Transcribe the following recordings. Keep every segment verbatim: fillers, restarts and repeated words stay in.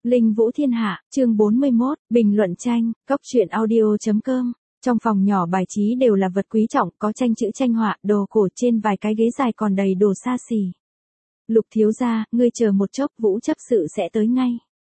Linh Vũ Thiên Hạ, chương bốn mươi mốt, bình luận tranh, cốc truyện audio chấm com. Trong phòng nhỏ bài trí đều là vật quý trọng, có tranh chữ tranh họa, đồ cổ trên vài cái ghế dài còn đầy đồ xa xỉ. Lục thiếu gia, ngươi chờ một chốc, Vũ chấp sự sẽ tới ngay.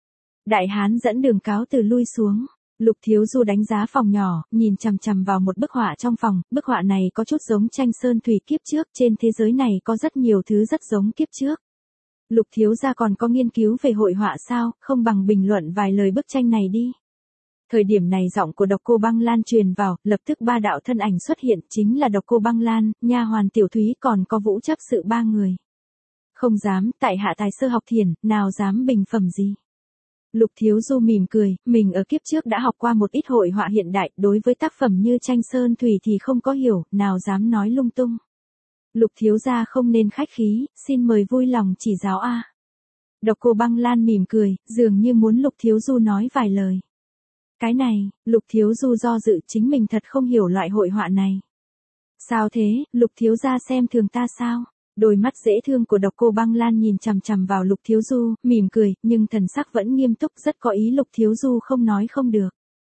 Đại hán dẫn đường cáo từ lui xuống. Lục thiếu du đánh giá phòng nhỏ, nhìn chằm chằm vào một bức họa trong phòng, bức họa này có chút giống tranh sơn thủy kiếp trước, trên thế giới này có rất nhiều thứ rất giống kiếp trước. Lục thiếu gia còn có nghiên cứu về hội họa sao, không bằng bình luận vài lời bức tranh này đi. Thời điểm này giọng của Độc Cô Băng Lan truyền vào, lập tức ba đạo thân ảnh xuất hiện, chính là Độc Cô Băng Lan, nha hoàn Tiểu Thúy còn có Vũ chấp sự ba người. Không dám, tại hạ tài sơ học thiền, nào dám bình phẩm gì. Lục thiếu du mỉm cười, mình ở kiếp trước đã học qua một ít hội họa hiện đại, đối với tác phẩm như tranh sơn thủy thì không có hiểu, nào dám nói lung tung. Lục thiếu gia không nên khách khí, xin mời vui lòng chỉ giáo a. Độc Cô Băng Lan mỉm cười, dường như muốn Lục thiếu du nói vài lời. Cái này, Lục thiếu du do dự, chính mình thật không hiểu loại hội họa này. Sao thế, Lục thiếu gia xem thường ta sao? Đôi mắt dễ thương của Độc Cô Băng Lan nhìn chằm chằm vào Lục thiếu du, mỉm cười, nhưng thần sắc vẫn nghiêm túc, rất có ý Lục thiếu du không nói không được.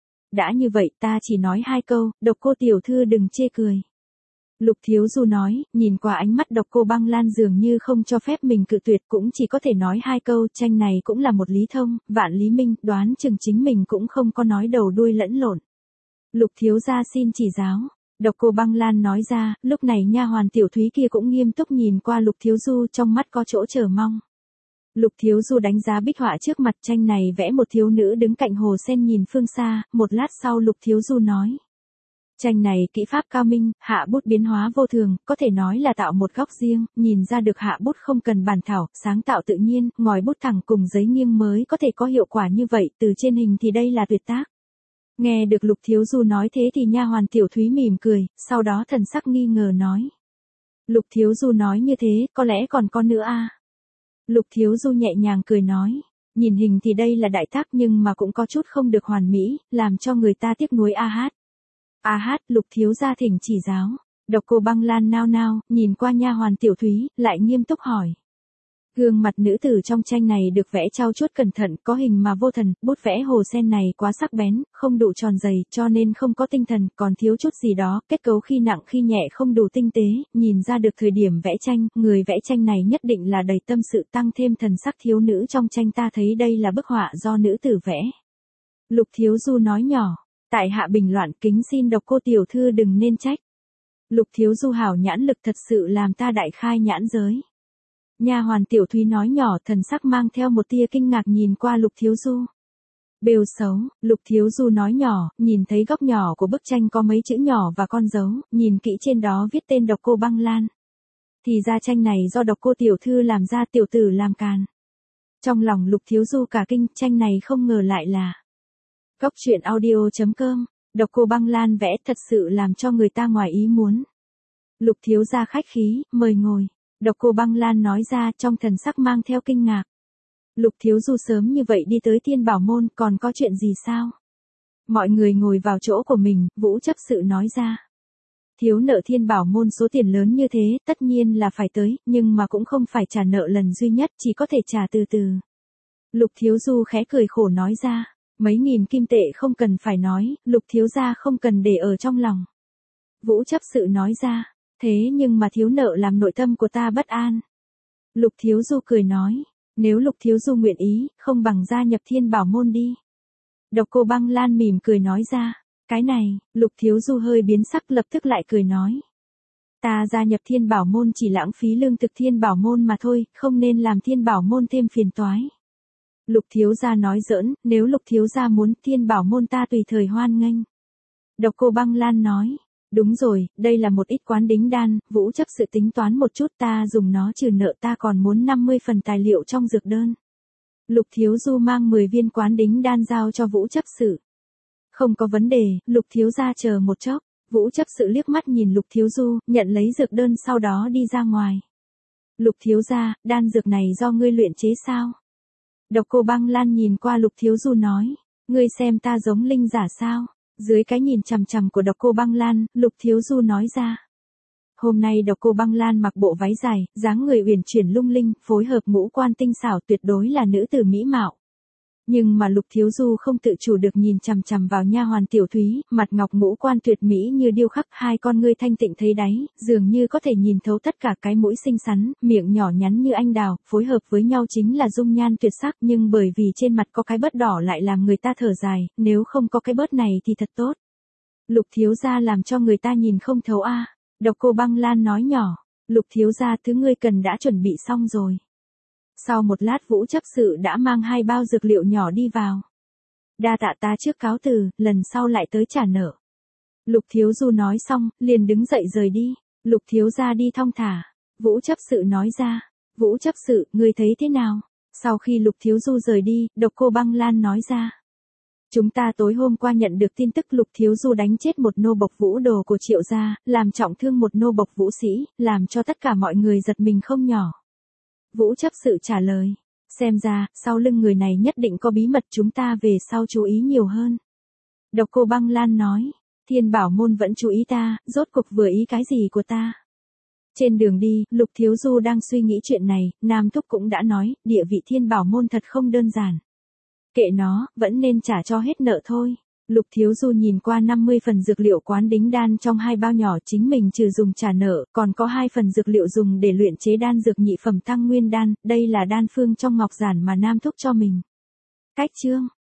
Đã như vậy ta chỉ nói hai câu, Độc Cô tiểu thư đừng chê cười. Lục thiếu du nói, nhìn qua ánh mắt Độc Cô Băng Lan dường như không cho phép mình cự tuyệt, cũng chỉ có thể nói hai câu, tranh này cũng là một lý thông, vạn lý minh, đoán chừng chính mình cũng không có nói đầu đuôi lẫn lộn. Lục thiếu gia xin chỉ giáo. Độc Cô Băng Lan nói ra, lúc này nha hoàn Tiểu Thúy kia cũng nghiêm túc nhìn qua Lục thiếu du, trong mắt có chỗ chờ mong. Lục thiếu du đánh giá bích họa trước mặt, tranh này vẽ một thiếu nữ đứng cạnh hồ sen nhìn phương xa, một lát sau Lục thiếu du nói. Tranh này kỹ pháp cao minh, hạ bút biến hóa vô thường, có thể nói là tạo một góc riêng, nhìn ra được hạ bút không cần bàn thảo, sáng tạo tự nhiên, ngòi bút thẳng cùng giấy nghiêng mới có thể có hiệu quả như vậy, từ trên hình thì đây là tuyệt tác. Nghe được Lục thiếu du nói thế thì nha hoàn Tiểu Thúy mỉm cười, sau đó thần sắc nghi ngờ nói. Lục thiếu du nói như thế, có lẽ còn có nữa a. Lục thiếu du nhẹ nhàng cười nói, nhìn hình thì đây là đại tác nhưng mà cũng có chút không được hoàn mỹ, làm cho người ta tiếc nuối a hát. A hát, Lục thiếu gia thỉnh chỉ giáo. Độc Cô Băng Lan nao nao, nhìn qua nha hoàn Tiểu Thúy, lại nghiêm túc hỏi. Gương mặt nữ tử trong tranh này được vẽ trau chuốt cẩn thận, có hình mà vô thần, bút vẽ hồ sen này quá sắc bén, không đủ tròn dày, cho nên không có tinh thần, còn thiếu chút gì đó, kết cấu khi nặng khi nhẹ không đủ tinh tế, nhìn ra được thời điểm vẽ tranh, người vẽ tranh này nhất định là đầy tâm sự, tăng thêm thần sắc thiếu nữ trong tranh, ta thấy đây là bức họa do nữ tử vẽ. Lục thiếu du nói nhỏ, tại hạ bình loạn, kính xin Độc Cô tiểu thư đừng nên trách. Lục thiếu du hảo nhãn lực thật sự làm ta đại khai nhãn giới. Nha hoàn Tiểu Thúy nói nhỏ, thần sắc mang theo một tia kinh ngạc nhìn qua Lục thiếu du. Bêu xấu, Lục thiếu du nói nhỏ, nhìn thấy góc nhỏ của bức tranh có mấy chữ nhỏ và con dấu, nhìn kỹ trên đó viết tên Độc Cô Băng Lan. Thì ra tranh này do Độc Cô tiểu thư làm ra, tiểu tử làm càn. Trong lòng Lục thiếu du cả kinh, tranh này không ngờ lại là cốc truyện audio chấm com. Độc Cô Băng Lan vẽ thật sự làm cho người ta ngoài ý muốn. Lục thiếu gia khách khí, mời ngồi. Độc Cô Băng Lan nói ra, trong thần sắc mang theo kinh ngạc. Lục thiếu du sớm như vậy đi tới Thiên Bảo môn, còn có chuyện gì sao? Mọi người ngồi vào chỗ của mình, Vũ chấp sự nói ra. Thiếu nợ Thiên Bảo môn số tiền lớn như thế, tất nhiên là phải tới, nhưng mà cũng không phải trả nợ lần duy nhất, chỉ có thể trả từ từ. Lục thiếu du khẽ cười khổ nói ra. Mấy nghìn kim tệ không cần phải nói, Lục thiếu gia không cần để ở trong lòng. Vũ chấp sự nói ra. Thế nhưng mà thiếu nợ làm nội tâm của ta bất an. Lục thiếu du cười nói, nếu Lục thiếu du nguyện ý, không bằng gia nhập Thiên Bảo môn đi. Độc Cô Băng Lan mỉm cười nói ra, cái này, Lục thiếu du hơi biến sắc lập tức lại cười nói. Ta gia nhập Thiên Bảo môn chỉ lãng phí lương thực Thiên Bảo môn mà thôi, không nên làm Thiên Bảo môn thêm phiền toái. Lục thiếu gia nói giỡn, nếu Lục thiếu gia muốn Thiên Bảo môn ta tùy thời hoan nghênh. Độc Cô Băng Lan nói. Đúng rồi, đây là một ít quán đính đan, Vũ chấp sự tính toán một chút, ta dùng nó trừ nợ, ta còn muốn năm mươi phần tài liệu trong dược đơn. Lục thiếu du mang mười viên quán đính đan giao cho Vũ chấp sự. Không có vấn đề, Lục thiếu gia chờ một chốc. Vũ chấp sự liếc mắt nhìn Lục thiếu du, nhận lấy dược đơn sau đó đi ra ngoài. Lục thiếu gia, đan dược này do ngươi luyện chế sao? Độc Cô Băng Lan nhìn qua Lục thiếu du nói, ngươi xem ta giống linh giả sao? Dưới cái nhìn chằm chằm của Độc Cô Băng Lan, Lục thiếu du nói ra. Hôm nay Độc Cô Băng Lan mặc bộ váy dài, dáng người uyển chuyển lung linh, phối hợp ngũ quan tinh xảo, tuyệt đối là nữ tử mỹ mạo. Nhưng mà Lục Thiếu Du không tự chủ được nhìn chằm chằm vào nha hoàn Tiểu Thúy, mặt ngọc ngũ quan tuyệt mỹ như điêu khắc, hai con ngươi thanh tịnh thấy đáy, dường như có thể nhìn thấu tất cả, cái mũi xinh xắn, miệng nhỏ nhắn như anh đào, phối hợp với nhau chính là dung nhan tuyệt sắc, nhưng bởi vì trên mặt có cái bớt đỏ lại làm người ta thở dài, nếu không có cái bớt này thì thật tốt. Lục thiếu gia làm cho người ta nhìn không thấu a. Độc Cô Băng Lan nói nhỏ, Lục thiếu gia thứ ngươi cần đã chuẩn bị xong rồi. Sau một lát Vũ chấp sự đã mang hai bao dược liệu nhỏ đi vào. Đa tạ, ta trước cáo từ, lần sau lại tới trả nợ. Lục Thiếu Du nói xong, liền đứng dậy rời đi. Lục thiếu gia đi thong thả. Vũ chấp sự nói ra. Vũ chấp sự, ngươi thấy thế nào? Sau khi Lục Thiếu Du rời đi, Độc Cô Băng Lan nói ra. Chúng ta tối hôm qua nhận được tin tức Lục Thiếu Du đánh chết một nô bộc Vũ Đồ của Triệu gia, làm trọng thương một nô bộc Vũ sĩ, làm cho tất cả mọi người giật mình không nhỏ. Vũ chấp sự trả lời. Xem ra, sau lưng người này nhất định có bí mật, chúng ta về sau chú ý nhiều hơn. Độc Cô Băng Lan nói. Thiên Bảo Môn vẫn chú ý ta, rốt cuộc vừa ý cái gì của ta. Trên đường đi, Lục Thiếu Du đang suy nghĩ chuyện này, Nam Thúc cũng đã nói, địa vị Thiên Bảo Môn thật không đơn giản. Kệ nó, vẫn nên trả cho hết nợ thôi. Lục Thiếu Du nhìn qua năm mươi phần dược liệu quán đính đan trong hai bao nhỏ chính mình trừ dùng trả nợ, còn có hai phần dược liệu dùng để luyện chế đan dược nhị phẩm tăng nguyên đan, đây là đan phương trong ngọc giản mà Nam Thúc cho mình. Cách chương